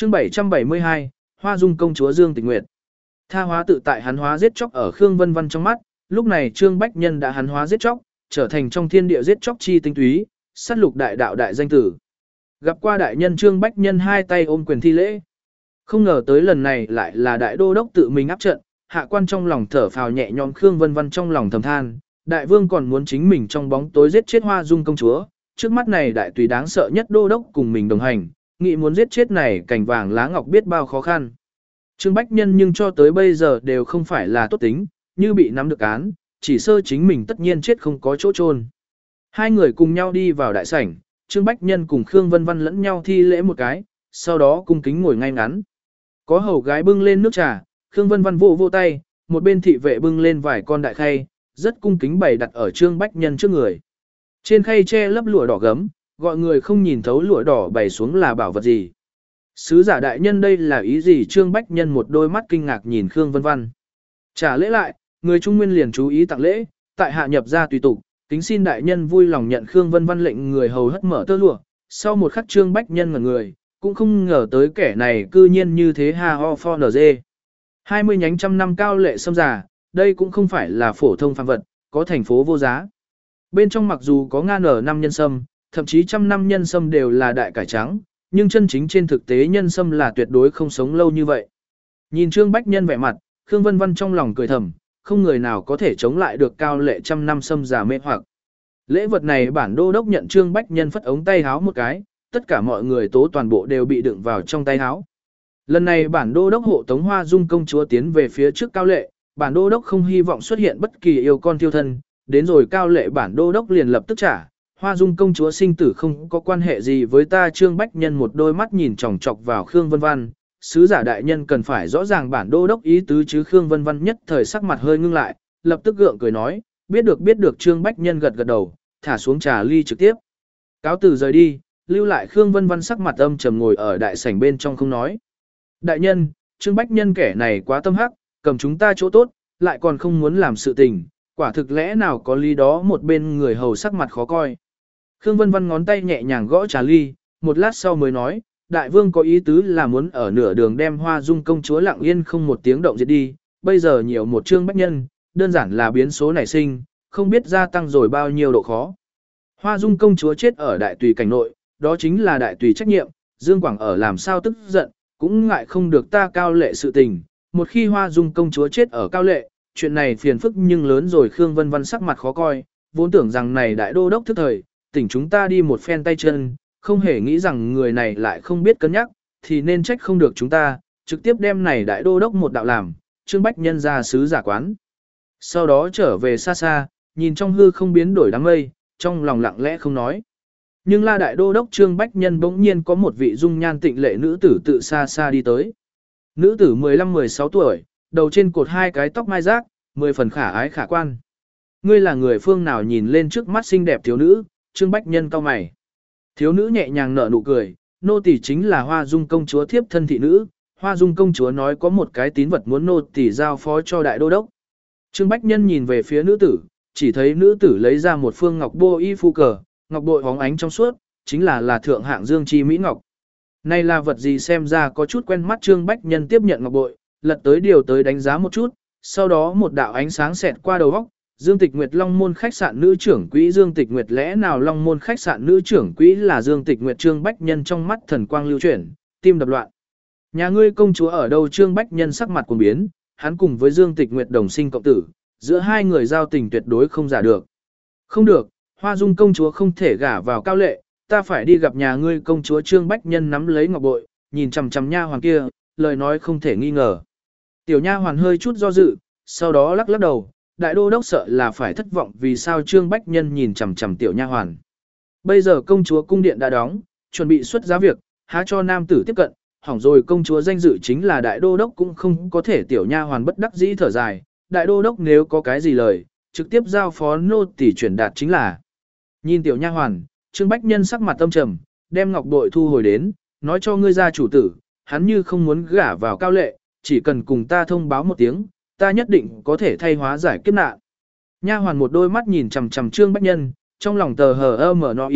Chương 772, Hoa Dung công chúa Dương Tịch Nguyệt. Tha hóa tự tại hắn hóa giết chóc ở Khương Vân Vân trong mắt, lúc này Trương Bách Nhân đã hắn hóa giết chóc, trở thành trong thiên địa giết chóc chi tinh túy, sát lục đại đạo đại danh tử. Gặp qua đại nhân Trương Bách Nhân hai tay ôm quyền thi lễ. Không ngờ tới lần này lại là đại đô đốc tự mình áp trận, hạ quan trong lòng thở phào nhẹ nhõm. Khương Vân Vân trong lòng thầm than, đại vương còn muốn chính mình trong bóng tối giết chết Hoa Dung công chúa, trước mắt này đại tùy đáng sợ nhất đô đốc cùng mình đồng hành, nghĩ muốn giết chết này cảnh vàng lá ngọc biết bao khó khăn. Trương Bách Nhân nhưng cho tới bây giờ đều không phải là tốt tính, như bị nắm được án, chỉ sơ chính mình tất nhiên chết không có chỗ chôn. Hai người cùng nhau đi vào đại sảnh, Trương Bách Nhân cùng Khương Vân Vân lẫn nhau thi lễ một cái, sau đó cung kính ngồi ngay ngắn. Có hầu gái bưng lên nước trà, Khương Vân Vân vô tay, một bên thị vệ bưng lên vài con đại khay, rất cung kính bày đặt ở Trương Bách Nhân trước người. Trên khay che lấp lụa đỏ gấm, gọi người không nhìn thấu lụa đỏ bày xuống là bảo vật gì. Sứ giả đại nhân đây là ý gì? Trương Bách Nhân một đôi mắt kinh ngạc nhìn Khương Vân Vân. Trả lễ lại, người Trung Nguyên liền chú ý tặng lễ, tại hạ nhập ra tùy tục, kính xin đại nhân vui lòng nhận. Khương Vân Vân lệnh người hầu hất mở tơ lụa, sau một khắc Trương Bách Nhân ngẩn người, cũng không ngờ tới kẻ này cư nhiên như thế ha ho for nz. 20 nhánh trăm năm cao lệ sâm giả, đây cũng không phải là phổ thông phàm vật, có thành phố vô giá. Bên trong mặc dù có ngàn ở năm nhân sâm, thậm chí trăm năm nhân sâm đều là đại cải trắng, nhưng chân chính trên thực tế nhân sâm là tuyệt đối không sống lâu như vậy. Nhìn Trương Bách Nhân vẻ mặt, Khương Vân Vân trong lòng cười thầm, không người nào có thể chống lại được cao lệ trăm năm sâm giả mê hoặc. Lễ vật này bản đô đốc nhận. Trương Bách Nhân phất ống tay háo một cái, tất cả mọi người tố toàn bộ đều bị đựng vào trong tay háo. Lần này bản đô đốc hộ tống Hoa Dung công chúa tiến về phía trước cao lệ, bản đô đốc không hy vọng xuất hiện bất kỳ yêu con tiêu thân, đến rồi cao lệ bản đô đốc liền lập tức trả. Hoa Dung công chúa sinh tử không có quan hệ gì với ta. Trương Bách Nhân một đôi mắt nhìn chòng chọc vào Khương Vân Vân, sứ giả đại nhân cần phải rõ ràng bản đô đốc ý tứ chứ. Khương Vân Vân nhất thời sắc mặt hơi ngưng lại, lập tức gượng cười nói, biết được. Trương Bách Nhân gật đầu, thả xuống trà ly trực tiếp cáo từ rời đi, lưu lại Khương Vân Vân sắc mặt âm trầm ngồi ở đại sảnh bên trong không nói. Đại nhân, Trương Bách Nhân kẻ này quá tâm hắc, cầm chúng ta chỗ tốt, lại còn không muốn làm sự tình, quả thực lẽ nào có lý đó. Một bên người hầu sắc mặt khó coi. Khương Vân Vân ngón tay nhẹ nhàng gõ trà ly, một lát sau mới nói, đại vương có ý tứ là muốn ở nửa đường đem Hoa Dung công chúa lặng yên không một tiếng động diệt đi, bây giờ nhiều một Trương Bách Nhân, đơn giản là biến số nảy sinh, không biết gia tăng rồi bao nhiêu độ khó. Hoa Dung công chúa chết ở đại tùy cảnh nội, đó chính là đại tùy trách nhiệm, Dương Quảng ở làm sao tức giận, cũng ngại không được ta cao lệ sự tình, một khi Hoa Dung công chúa chết ở cao lệ, chuyện này phiền phức nhưng lớn rồi. Khương Vân Vân sắc mặt khó coi, vốn tưởng rằng này đại đô đốc thức thời, tỉnh chúng ta đi một phen tay chân, không hề nghĩ rằng người này lại không biết cân nhắc, thì nên trách không được chúng ta, trực tiếp đem này đại đô đốc một đạo làm. Trương Bách Nhân ra sứ giả quán, sau đó trở về xa xa, nhìn trong hư không biến đổi đám mây, trong lòng lặng lẽ không nói. Nhưng la đại đô đốc Trương Bách Nhân bỗng nhiên có một vị dung nhan tịnh lệ nữ tử tự xa xa đi tới. Nữ tử 15-16 tuổi, đầu trên cột hai cái tóc mai rác, 10 phần khả ái khả quan. Ngươi là người phương nào? Nhìn lên trước mắt xinh đẹp thiếu nữ, Trương Bách Nhân cau mày. Thiếu nữ nhẹ nhàng nở nụ cười, nô tỳ chính là Hoa Dung công chúa thiếp thân thị nữ. Hoa Dung công chúa nói có một cái tín vật muốn nô tỳ giao phó cho đại đô đốc. Trương Bách Nhân nhìn về phía nữ tử, chỉ thấy nữ tử lấy ra một phương ngọc bô y phu cờ, ngọc bội hóng ánh trong suốt, chính là thượng hạng dương chi mỹ ngọc. Này là vật gì xem ra có chút quen mắt. Trương Bách Nhân tiếp nhận ngọc bội, lật tới điều tới đánh giá một chút, sau đó một đạo ánh sáng xẹt qua đầu óc. Dương Tịch Nguyệt Long Môn khách sạn nữ trưởng quỹ. Dương Tịch Nguyệt lẽ nào Long Môn khách sạn nữ trưởng quỹ là Dương Tịch Nguyệt? Trương Bách Nhân trong mắt thần quang lưu chuyển, tim đập loạn. Nhà ngươi công chúa ở đâu? Trương Bách Nhân sắc mặt cuồng biến, hắn cùng với Dương Tịch Nguyệt đồng sinh cộng tử, giữa hai người giao tình tuyệt đối không giả được. Không được, Hoa Dung công chúa không thể gả vào cao lệ, ta phải đi gặp nhà ngươi công chúa. Trương Bách Nhân nắm lấy ngọc bội, nhìn chằm chằm nha hoàn kia, lời nói không thể nghi ngờ. Tiểu nha hoàn hơi chút do dự, sau đó lắc đầu, đại đô đốc sợ là phải thất vọng. Vì sao? Trương Bách Nhân nhìn chằm chằm tiểu nha hoàn. Bây giờ công chúa cung điện đã đóng, chuẩn bị xuất giá việc, há cho nam tử tiếp cận, hỏng rồi công chúa danh dự chính là đại đô đốc cũng không có thể. Tiểu nha hoàn bất đắc dĩ thở dài, đại đô đốc nếu có cái gì lời, trực tiếp giao phó nô tỳ truyền đạt chính là. Nhìn tiểu nha hoàn, Trương Bách Nhân sắc mặt tâm trầm, đem ngọc bội thu hồi đến, nói cho ngươi gia chủ tử, hắn như không muốn gả vào cao lệ, chỉ cần cùng ta thông báo một tiếng, ta nhất định có thể thay hóa giải kiếp nạn. Nha hoàn một đôi mắt nhìn chằm chằm Trương Bách Nhân, trong lòng tờ hờ mở no y,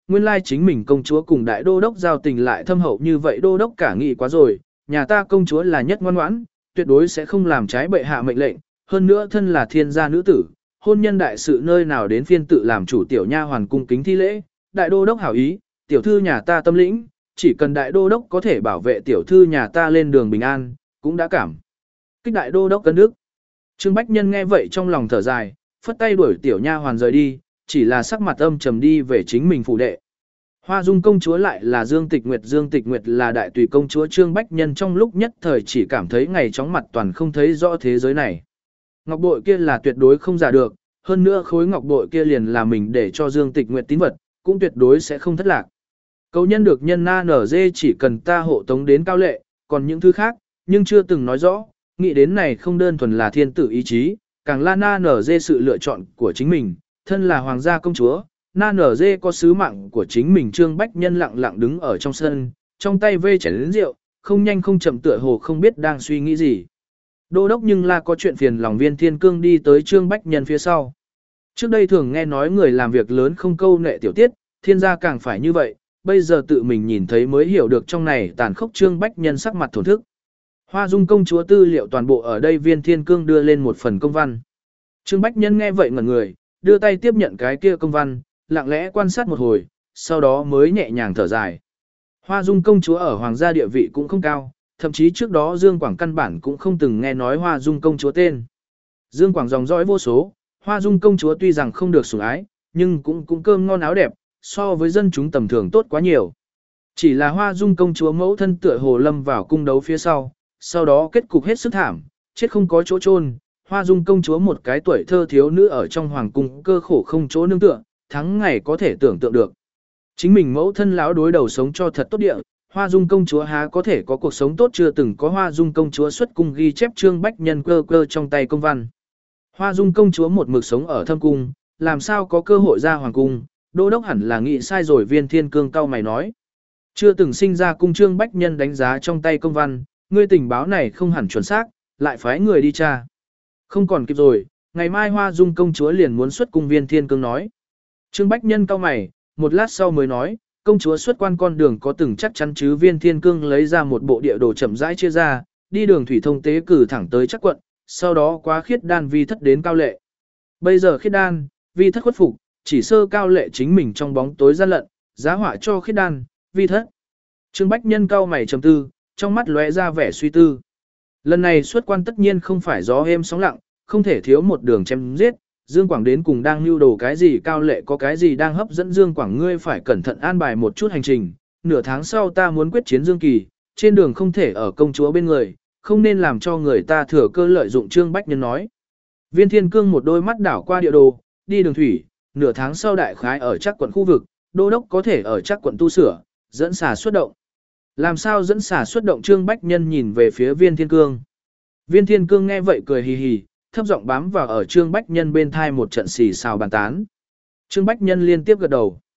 nguyên lai chính mình công chúa cùng đại đô đốc giao tình lại thâm hậu như vậy, đô đốc cả nghĩ quá rồi, nhà ta công chúa là nhất ngoan ngoãn, tuyệt đối sẽ không làm trái bệ hạ mệnh lệnh, hơn nữa thân là thiên gia nữ tử, hôn nhân đại sự nơi nào đến phiên tự làm chủ tiểu nha hoàn cung kính thi lễ, đại đô đốc hảo ý, tiểu thư nhà ta tâm lĩnh, chỉ cần đại đô đốc có thể bảo vệ tiểu thư nhà ta lên đường bình an, cũng đã cảm kích đại đô đốc cân đức. Trương Bách Nhân nghe vậy trong lòng thở dài, phất tay đuổi tiểu nha hoàn rời đi, chỉ là sắc mặt âm trầm đi về chính mình phủ đệ. Hoa Dung công chúa lại là Dương Tịch Nguyệt là đại tùy công chúa. Trương Bách Nhân trong lúc nhất thời chỉ cảm thấy ngày chóng mặt toàn không thấy rõ thế giới này. Ngọc bội kia là tuyệt đối không giả được, hơn nữa khối ngọc bội kia liền là mình để cho Dương Tịch Nguyệt tín vật, cũng tuyệt đối sẽ không thất lạc. Cầu nhân được nhân na nở dê chỉ cần ta hộ tống đến cao lệ, còn những thứ khác, nhưng chưa từng nói rõ, nghĩ đến này không đơn thuần là thiên tử ý chí, càng là na nở dê sự lựa chọn của chính mình, thân là hoàng gia công chúa, na nở dê có sứ mạng của chính mình. Trương Bách Nhân lặng lặng đứng ở trong sân, trong tay vê chén lớn rượu, không nhanh không chậm tựa hồ không biết đang suy nghĩ gì. Đô đốc nhưng là có chuyện phiền lòng Viên Thiên Cương đi tới Trương Bách Nhân phía sau. Trước đây thường nghe nói người làm việc lớn không câu nệ tiểu tiết, thiên gia càng phải như vậy, bây giờ tự mình nhìn thấy mới hiểu được trong này tàn khốc. Trương Bách Nhân sắc mặt thổn thức. Hoa Dung công chúa tư liệu toàn bộ ở đây. Viên Thiên Cương đưa lên một phần công văn. Trương Bách Nhân nghe vậy ngẩn người, đưa tay tiếp nhận cái kia công văn, lặng lẽ quan sát một hồi, sau đó mới nhẹ nhàng thở dài. Hoa Dung công chúa ở hoàng gia địa vị cũng không cao, thậm chí trước đó Dương Quảng căn bản cũng không từng nghe nói Hoa Dung công chúa tên. Dương Quảng dòng dõi vô số, Hoa Dung công chúa tuy rằng không được sủng ái, nhưng cũng cơm ngon áo đẹp, so với dân chúng tầm thường tốt quá nhiều. Chỉ là Hoa Dung công chúa mẫu thân tựa hồ lâm vào cung đấu phía sau đó kết cục hết sức thảm, chết không có chỗ chôn. Hoa Dung công chúa một cái tuổi thơ thiếu nữ ở trong hoàng cung cơ khổ không chỗ nương tựa, tháng ngày có thể tưởng tượng được. Chính mình mẫu thân lão đối đầu sống cho thật tốt địa, Hoa Dung công chúa há có thể có cuộc sống tốt, chưa từng có. Hoa Dung công chúa xuất cung ghi chép. Trương Bách Nhân cơ trong tay công văn. Hoa Dung công chúa một mực sống ở thâm cung, làm sao có cơ hội ra hoàng cung, đô đốc hẳn là nghĩ sai rồi. Viên Thiên Cương cau mày nói. Chưa từng sinh ra cung. Trương Bách Nhân đánh giá trong tay công văn, ngươi tình báo này không hẳn chuẩn xác, lại phái người đi tra. Không còn kịp rồi, ngày mai Hoa Dung công chúa liền muốn xuất cung. Viên Thiên Cương nói. Trương Bách Nhân cau mày, một lát sau mới nói, công chúa xuất quan con đường có từng chắc chắn chứ? Viên Thiên Cương lấy ra một bộ địa đồ chậm rãi chia ra, đi đường thủy thông tế cử thẳng tới Trắc quận, sau đó qua Khiết Đan Vi thất đến Cao Lệ. Bây giờ Khiết Đan, Vi thất khuất phục, chỉ sơ Cao Lệ chính mình trong bóng tối gian lận, giá họa cho Khiết Đan, Vi thất. Trương Bách Nhân cau mày trầm tư, trong mắt lóe ra vẻ suy tư. Lần này xuất quan tất nhiên không phải gió êm sóng lặng, không thể thiếu một đường chém giết. Dương Quảng đến cùng đang lưu đồ cái gì? Cao Lệ có cái gì đang hấp dẫn Dương Quảng? Ngươi phải cẩn thận an bài một chút hành trình. Nửa tháng sau ta muốn quyết chiến Dương Kỳ, trên đường không thể ở công chúa bên người, không nên làm cho người ta thừa cơ lợi dụng. Trương Bách Nhân nói. Viên Thiên Cương một đôi mắt đảo qua địa đồ, đi đường thủy, nửa tháng sau đại khái ở Trắc quận khu vực, đô đốc có thể ở Trắc quận tu sửa, dẫn xà xuất động. Làm sao dẫn xà xuất động? Trương Bách Nhân nhìn về phía Viên Thiên Cương. Viên Thiên Cương nghe vậy cười hì hì, thấp giọng bám vào ở Trương Bách Nhân bên thai một trận xì xào bàn tán. Trương Bách Nhân liên tiếp gật đầu.